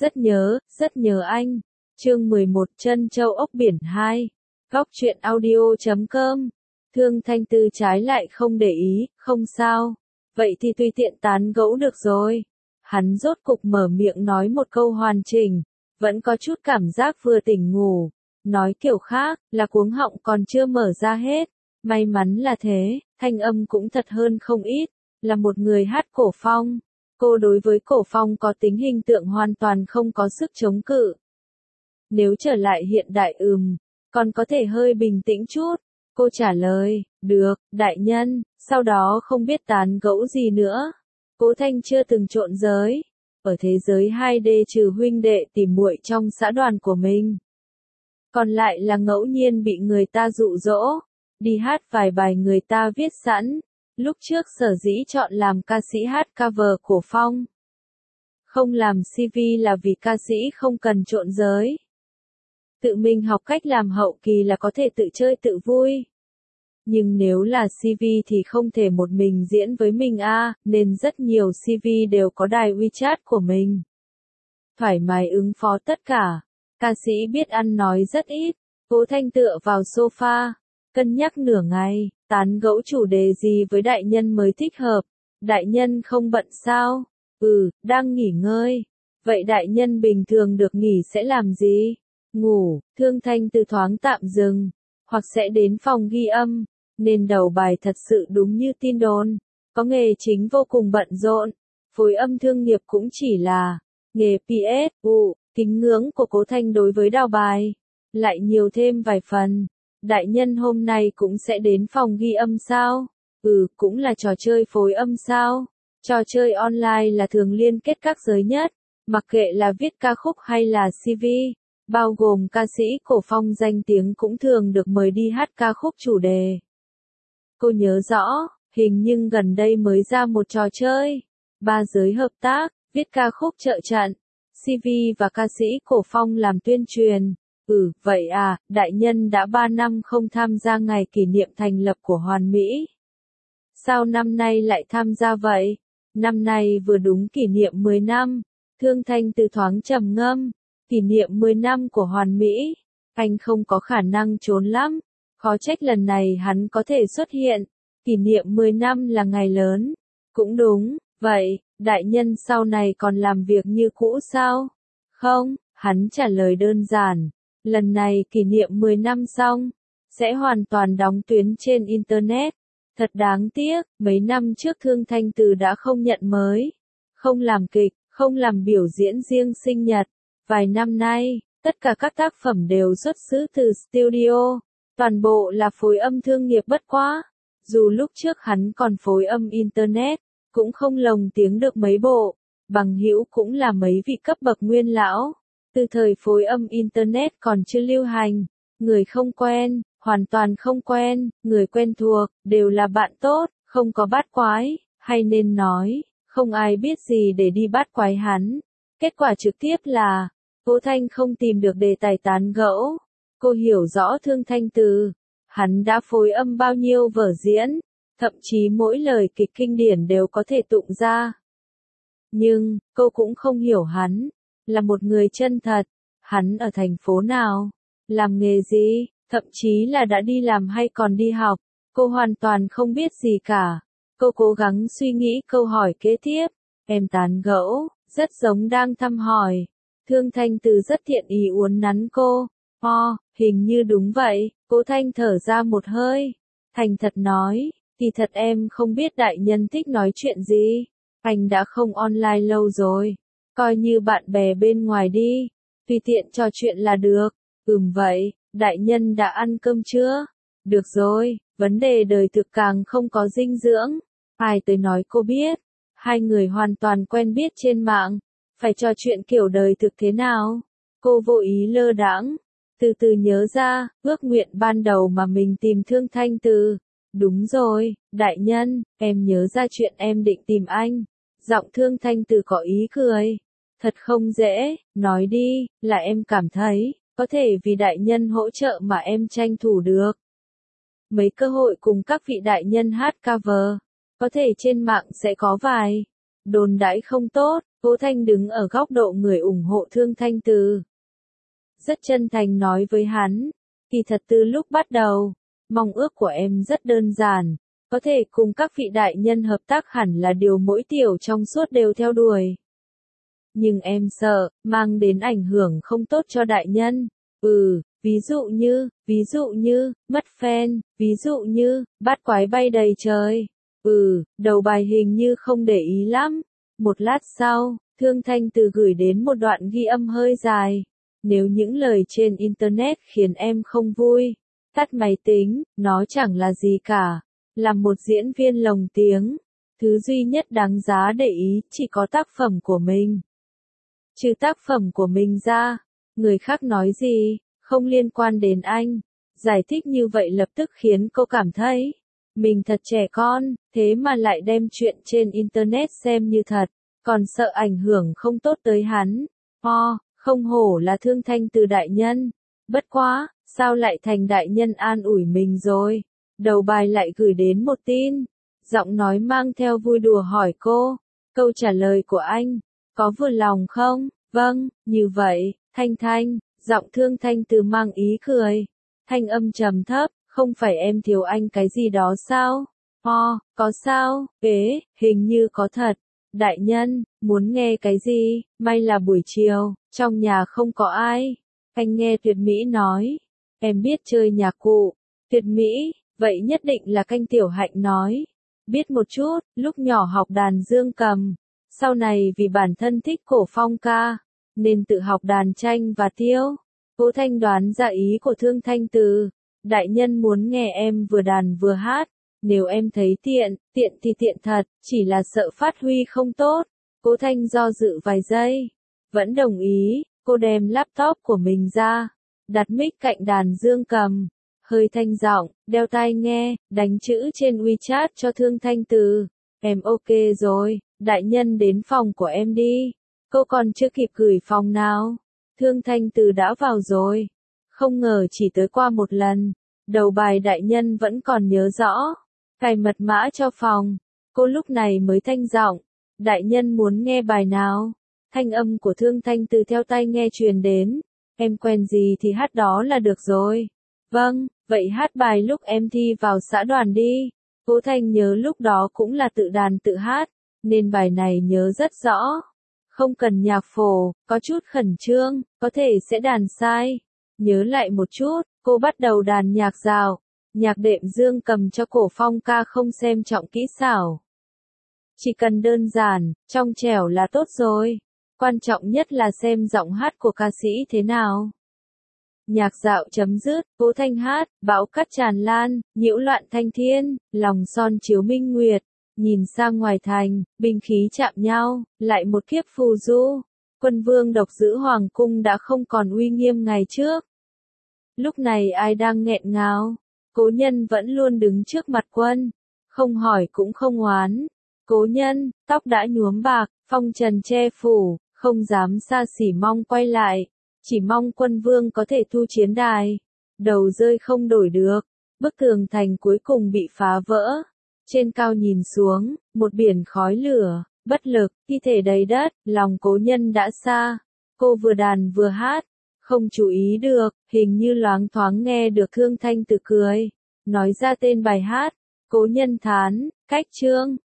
rất nhớ anh. Chương 11 Trân Châu Ốc Biển 2. Góc truyện audio.com. Thương Thanh Tư trái lại không để ý, không sao. Vậy thì tùy tiện tán gẫu được rồi. Hắn rốt cục mở miệng nói một câu hoàn chỉnh, vẫn có chút cảm giác vừa tỉnh ngủ. Nói kiểu khác, là cuống họng còn chưa mở ra hết. May mắn là thế, thanh âm cũng thật hơn không ít, là một người hát cổ phong. Cô đối với cổ phong có tính hình tượng hoàn toàn không có sức chống cự. Nếu trở lại hiện đại còn có thể hơi bình tĩnh chút. Cô trả lời, được, đại nhân, sau đó không biết tán gẫu gì nữa. Cố Thanh chưa từng trộn giới. Ở thế giới 2D trừ huynh đệ tìm muội trong xã đoàn của mình. Còn lại là ngẫu nhiên bị người ta dụ dỗ, đi hát vài bài người ta viết sẵn. Lúc trước sở dĩ chọn làm ca sĩ hát cover cổ phong. Không làm CV là vì ca sĩ không cần trộn giới. Tự mình học cách làm hậu kỳ là có thể tự chơi tự vui. Nhưng nếu là CV thì không thể một mình diễn với mình nên rất nhiều CV đều có đài WeChat của mình. Thoải mái ứng phó tất cả. Ca sĩ biết ăn nói rất ít. Cố Thanh tựa vào sofa, cân nhắc nửa ngày, tán gẫu chủ đề gì với đại nhân mới thích hợp. Đại nhân không bận sao? Đang nghỉ ngơi. Vậy đại nhân bình thường được nghỉ sẽ làm gì? Ngủ. Thương Thanh Tư thoáng tạm dừng, hoặc sẽ đến phòng ghi âm. Nên đầu bài thật sự đúng như tin đồn. Có nghề chính vô cùng bận rộn. Phối âm thương nghiệp cũng chỉ là nghề PS. Kính ngưỡng của Cố Thanh đối với đào bài lại nhiều thêm vài phần. Đại nhân hôm nay cũng sẽ đến phòng ghi âm sao? Cũng là trò chơi phối âm sao? Trò chơi online là thường liên kết các giới nhất, mặc kệ là viết ca khúc hay là CV, bao gồm ca sĩ cổ phong danh tiếng cũng thường được mời đi hát ca khúc chủ đề. Cô nhớ rõ, hình như gần đây mới ra một trò chơi, 3 giới hợp tác, viết ca khúc trợ trận, CV và ca sĩ cổ phong làm tuyên truyền. Vậy đại nhân đã 3 năm không tham gia ngày kỷ niệm thành lập của Hoàn Mỹ. Sao năm nay lại tham gia vậy? Năm nay vừa đúng kỷ niệm 10 năm. Thương Thanh Tư thoáng trầm ngâm. Kỷ niệm 10 năm của Hoàn Mỹ. Anh không có khả năng trốn lắm. Khó trách lần này hắn có thể xuất hiện. Kỷ niệm 10 năm là ngày lớn. Cũng đúng, vậy, đại nhân sau này còn làm việc như cũ sao? Không, hắn trả lời đơn giản. Lần này kỷ niệm 10 năm xong, sẽ hoàn toàn đóng tuyến trên Internet. Thật đáng tiếc, mấy năm trước Thương Thanh Tư đã không nhận mới. Không làm kịch, không làm biểu diễn riêng sinh nhật. Vài năm nay, tất cả các tác phẩm đều xuất xứ từ studio. Toàn bộ là phối âm thương nghiệp bất quá. Dù lúc trước hắn còn phối âm Internet, cũng không lồng tiếng được mấy bộ. Bằng hữu cũng là mấy vị cấp bậc nguyên lão. Từ thời phối âm Internet còn chưa lưu hành, người không quen, hoàn toàn không quen, người quen thuộc, đều là bạn tốt, không có bát quái, hay nên nói, không ai biết gì để đi bát quái hắn. Kết quả trực tiếp là, Cố Thanh không tìm được đề tài tán gẫu. Cô hiểu rõ Thương Thanh Tư, hắn đã phối âm bao nhiêu vở diễn, thậm chí mỗi lời kịch kinh điển đều có thể tụng ra. Nhưng, cô cũng không hiểu hắn, là một người chân thật, hắn ở thành phố nào, làm nghề gì, thậm chí là đã đi làm hay còn đi học, cô hoàn toàn không biết gì cả. Cô cố gắng suy nghĩ câu hỏi kế tiếp, em tán gẫu, rất giống đang thăm hỏi. Thương Thanh Tư rất thiện ý uốn nắn cô, hình như đúng vậy. Cố Thanh thở ra một hơi, thành thật nói, kỳ thật em không biết đại nhân thích nói chuyện gì, anh đã không online lâu rồi, coi như bạn bè bên ngoài đi, tùy tiện trò chuyện là được. Vậy, đại nhân đã ăn cơm chưa? Được rồi, vấn đề đời thực càng không có dinh dưỡng. Ai tới nói cô biết, hai người hoàn toàn quen biết trên mạng, phải trò chuyện kiểu đời thực thế nào? Cô vô ý lơ đãng, từ từ nhớ ra, ước nguyện ban đầu mà mình tìm Thương Thanh Tư. Đúng rồi, đại nhân, em nhớ ra chuyện em định tìm anh. Giọng Thương Thanh Tư có ý cười. Thật không dễ, nói đi, là em cảm thấy, có thể vì đại nhân hỗ trợ mà em tranh thủ được. Mấy cơ hội cùng các vị đại nhân hát cover, có thể trên mạng sẽ có vài. đồn đãi không tốt, Cố Thanh đứng ở góc độ người ủng hộ Thương Thanh Từ. Rất chân thành nói với hắn, kỳ thật từ lúc bắt đầu, mong ước của em rất đơn giản, có thể cùng các vị đại nhân hợp tác hẳn là điều mỗi tiểu trong suốt đều theo đuổi. Nhưng em sợ, mang đến ảnh hưởng không tốt cho đại nhân. Ví dụ như, mất fan, ví dụ như, bát quái bay đầy trời. Đầu bài hình như không để ý lắm. Một lát sau, Thương Thanh Từ gửi đến một đoạn ghi âm hơi dài. Nếu những lời trên Internet khiến em không vui, tắt máy tính, nó chẳng là gì cả. Là một diễn viên lồng tiếng, thứ duy nhất đáng giá để ý chỉ có tác phẩm của mình. Trừ tác phẩm của mình ra, người khác nói gì, không liên quan đến anh. Giải thích như vậy lập tức khiến cô cảm thấy, mình thật trẻ con, thế mà lại đem chuyện trên Internet xem như thật, còn sợ ảnh hưởng không tốt tới hắn. Không hổ là Thương Thanh Từ đại nhân. Bất quá, sao lại thành đại nhân an ủi mình rồi? Đầu bài lại gửi đến một tin. Giọng nói mang theo vui đùa hỏi cô. Câu trả lời của anh, có vừa lòng không? Vâng, như vậy, Thanh, giọng Thương Thanh Từ mang ý cười. Thanh âm trầm thấp, không phải em thiếu anh cái gì đó sao? Có sao? Hình như có thật. Đại nhân, muốn nghe cái gì? May là buổi chiều, trong nhà không có ai. Anh nghe Tuyệt Mỹ nói. Em biết chơi nhạc cụ. Tuyệt Mỹ, vậy nhất định là Canh Tiểu Hạnh nói. Biết một chút, lúc nhỏ học đàn dương cầm. Sau này vì bản thân thích cổ phong ca, nên tự học đàn tranh và tiêu. Cố Thanh đoán ra ý của Thương Thanh Từ. Đại nhân muốn nghe em vừa đàn vừa hát. Nếu em thấy tiện thì tiện thật, chỉ là sợ phát huy không tốt. Cố Thanh do dự vài giây. Vẫn đồng ý, cô đem laptop của mình ra. Đặt mic cạnh đàn dương cầm. Hơi thanh giọng, đeo tai nghe, đánh chữ trên WeChat cho Thương Thanh Từ. Em ok rồi, đại nhân đến phòng của em đi. Cô còn chưa kịp gửi phòng nào. Thương Thanh Từ đã vào rồi. Không ngờ chỉ tới qua một lần. Đầu bài đại nhân vẫn còn nhớ rõ. Cài mật mã cho phòng. Cô lúc này mới thanh giọng. Đại nhân muốn nghe bài nào? Thanh âm của Thương Thanh Từ theo tai nghe truyền đến. Em quen gì thì hát đó là được rồi. Vâng, vậy hát bài lúc em thi vào xã đoàn đi. Cố Thanh nhớ lúc đó cũng là tự đàn tự hát, nên bài này nhớ rất rõ. Không cần nhạc phổ, có chút khẩn trương, có thể sẽ đàn sai. Nhớ lại một chút, cô bắt đầu đàn nhạc dạo. Nhạc đệm dương cầm cho cổ phong ca không xem trọng kỹ xảo. Chỉ cần đơn giản, trong trẻo là tốt rồi. Quan trọng nhất là xem giọng hát của ca sĩ thế nào. Nhạc dạo chấm dứt, Cố Thanh hát, bão cát tràn lan, nhiễu loạn thanh thiên, lòng son chiếu minh nguyệt. Nhìn sang ngoài thành, binh khí chạm nhau, lại một kiếp phù du. Quân vương độc giữ hoàng cung đã không còn uy nghiêm ngày trước. Lúc này ai đang nghẹn ngào? Cố Nhân vẫn luôn đứng trước mặt quân. Không hỏi cũng không oán. Cố Nhân, tóc đã nhuốm bạc, phong trần che phủ, không dám xa xỉ mong quay lại. Chỉ mong quân vương có thể thu chiến đài. Đầu rơi không đổi được. Bức tường thành cuối cùng bị phá vỡ. Trên cao nhìn xuống, một biển khói lửa, bất lực, thi thể đầy đất, lòng Cố Nhân đã xa. Cô vừa đàn vừa hát, không chú ý được, hình như loáng thoáng nghe được Thương Thanh Từ cười. Nói ra tên bài hát, Cố Nhân thán, cách chương.